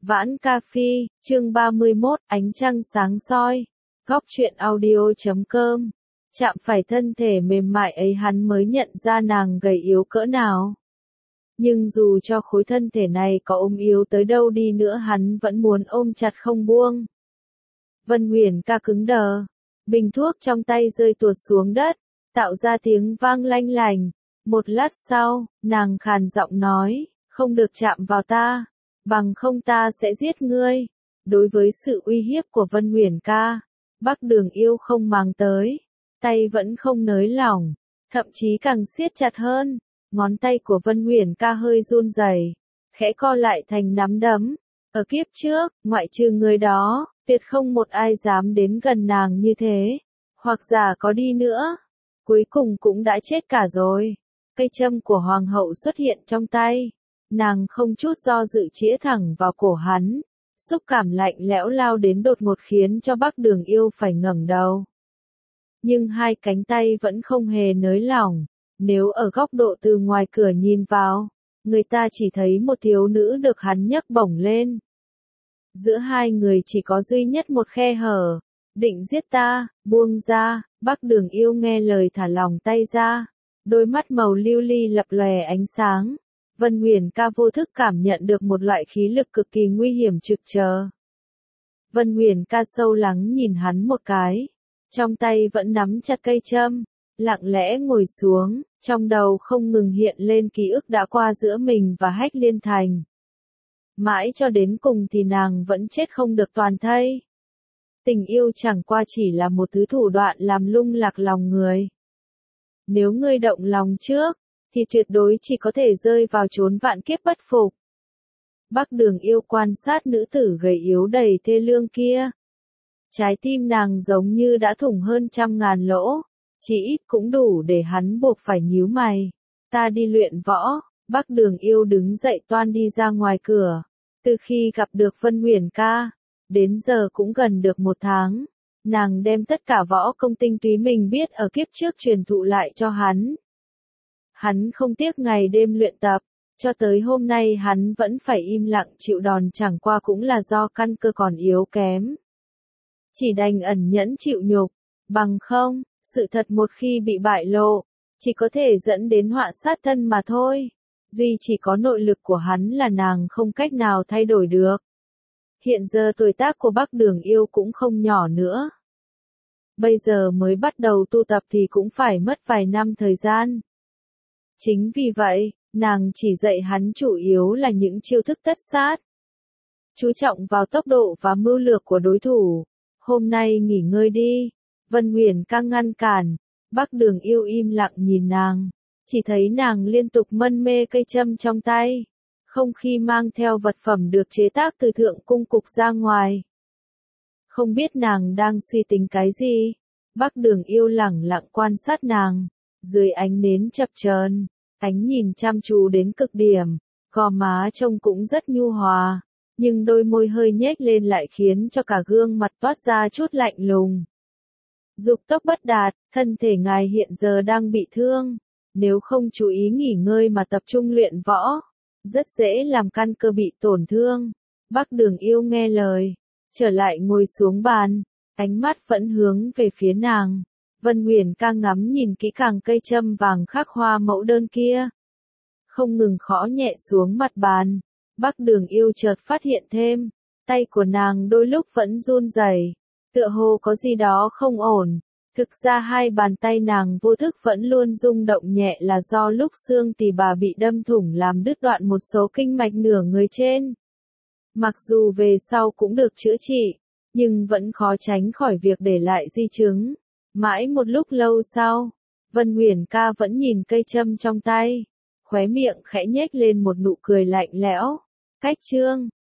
Vãn Ca Phi, chương 31, ánh trăng sáng soi. Góc truyện audio.com. Chạm phải thân thể mềm mại ấy hắn mới nhận ra nàng gầy yếu cỡ nào. Nhưng dù cho khối thân thể này có ốm yếu tới đâu đi nữa hắn vẫn muốn ôm chặt không buông. Vân Huyền Ca cứng đờ. Bình thuốc trong tay rơi tuột xuống đất, tạo ra tiếng vang lanh lành. Một lát sau, nàng khàn giọng nói, không được chạm vào ta, bằng không ta sẽ giết ngươi. Đối với sự uy hiếp của Vân Huyền Ca, Bắc Đường Yêu không màng tới, tay vẫn không nới lỏng, thậm chí càng siết chặt hơn. Ngón tay của Vân Huyền Ca hơi run rẩy, khẽ co lại thành nắm đấm. Ở kiếp trước, ngoại trừ người đó, tuyệt không một ai dám đến gần nàng như thế, hoặc giả có đi nữa, cuối cùng cũng đã chết cả rồi. Cây châm của hoàng hậu xuất hiện trong tay, nàng không chút do dự chĩa thẳng vào cổ hắn, xúc cảm lạnh lẽo lao đến đột ngột khiến cho Bắc Đường Yêu phải ngẩng đầu. Nhưng hai cánh tay vẫn không hề nới lỏng, nếu ở góc độ từ ngoài cửa nhìn vào, người ta chỉ thấy một thiếu nữ được hắn nhấc bổng lên. Giữa hai người chỉ có duy nhất một khe hở. Định giết ta, buông ra. Bắc Đường Yêu nghe lời thả lỏng tay ra. Đôi mắt màu lưu ly lập lòe ánh sáng. Vân Huyền Ca vô thức cảm nhận được một loại khí lực cực kỳ nguy hiểm trực chờ. Vân Huyền Ca sâu lắng nhìn hắn một cái, trong tay vẫn nắm chặt cây châm, lặng lẽ ngồi xuống, trong đầu không ngừng hiện lên ký ức đã qua giữa mình và Hách Liên Thành. Mãi cho đến cùng thì nàng vẫn chết không được toàn thây. Tình yêu chẳng qua chỉ là một thứ thủ đoạn làm lung lạc lòng người. Nếu ngươi động lòng trước, thì tuyệt đối chỉ có thể rơi vào chốn vạn kiếp bất phục. Bắc Đường Yêu quan sát nữ tử gầy yếu đầy thê lương kia. Trái tim nàng giống như đã thủng hơn 100.000 lỗ, chỉ ít cũng đủ để hắn buộc phải nhíu mày. Ta đi luyện võ. Bắc Đường Yêu đứng dậy toan đi ra ngoài cửa. Từ khi gặp được Vân Huyền Ca, đến giờ cũng gần được 1 tháng. Nàng đem tất cả võ công tinh túy mình biết ở kiếp trước truyền thụ lại cho hắn. Hắn không tiếc ngày đêm luyện tập, cho tới hôm nay hắn vẫn phải im lặng chịu đòn, chẳng qua cũng là do căn cơ còn yếu kém. Chỉ đành ẩn nhẫn chịu nhục, bằng không, sự thật một khi bị bại lộ, chỉ có thể dẫn đến họa sát thân mà thôi. Duy chỉ có nội lực của hắn là nàng không cách nào thay đổi được. Hiện giờ tuổi tác của Bắc Đường Yêu cũng không nhỏ nữa. Bây giờ mới bắt đầu tu tập thì cũng phải mất vài năm thời gian. Chính vì vậy, nàng chỉ dạy hắn chủ yếu là những chiêu thức tất sát. Chú trọng vào tốc độ và mưu lược của đối thủ. Hôm nay nghỉ ngơi đi. Vân Huyền Ca ngăn cản. Bắc Đường Yêu im lặng nhìn nàng. Chỉ thấy nàng liên tục mân mê cây châm trong tay. Không khi mang theo vật phẩm được chế tác từ thượng cung cục ra ngoài. Không biết nàng đang suy tính cái gì. Bắc Đường Yêu lẳng lặng quan sát nàng. Dưới ánh nến chập chờn, ánh nhìn chăm chú đến cực điểm. Gò má trông cũng rất nhu hòa, nhưng đôi môi hơi nhếch lên lại khiến cho cả gương mặt toát ra chút lạnh lùng. Dục tốc bất đạt, thân thể ngài hiện giờ đang bị thương. Nếu không chú ý nghỉ ngơi mà tập trung luyện võ, rất dễ làm căn cơ bị tổn thương. Bắc Đường Yêu nghe lời, trở lại ngồi xuống bàn, ánh mắt vẫn hướng về phía nàng. Vân Huyền Ca ngắm nhìn kỹ càng cây châm vàng khắc hoa mẫu đơn kia, không ngừng gõ nhẹ xuống mặt bàn. Bắc Đường Yêu chợt phát hiện thêm, tay của nàng đôi lúc vẫn run rẩy, tựa hồ có gì đó không ổn. Thực ra hai bàn tay nàng vô thức vẫn luôn rung động nhẹ là do lúc xương tỳ bà bị đâm thủng làm đứt đoạn một số kinh mạch nửa người trên. Mặc dù về sau cũng được chữa trị, nhưng vẫn khó tránh khỏi việc để lại di chứng. Mãi một lúc lâu sau, Vân Huyền Ca vẫn nhìn cây châm trong tay, khóe miệng khẽ nhếch lên một nụ cười lạnh lẽo. Cách chương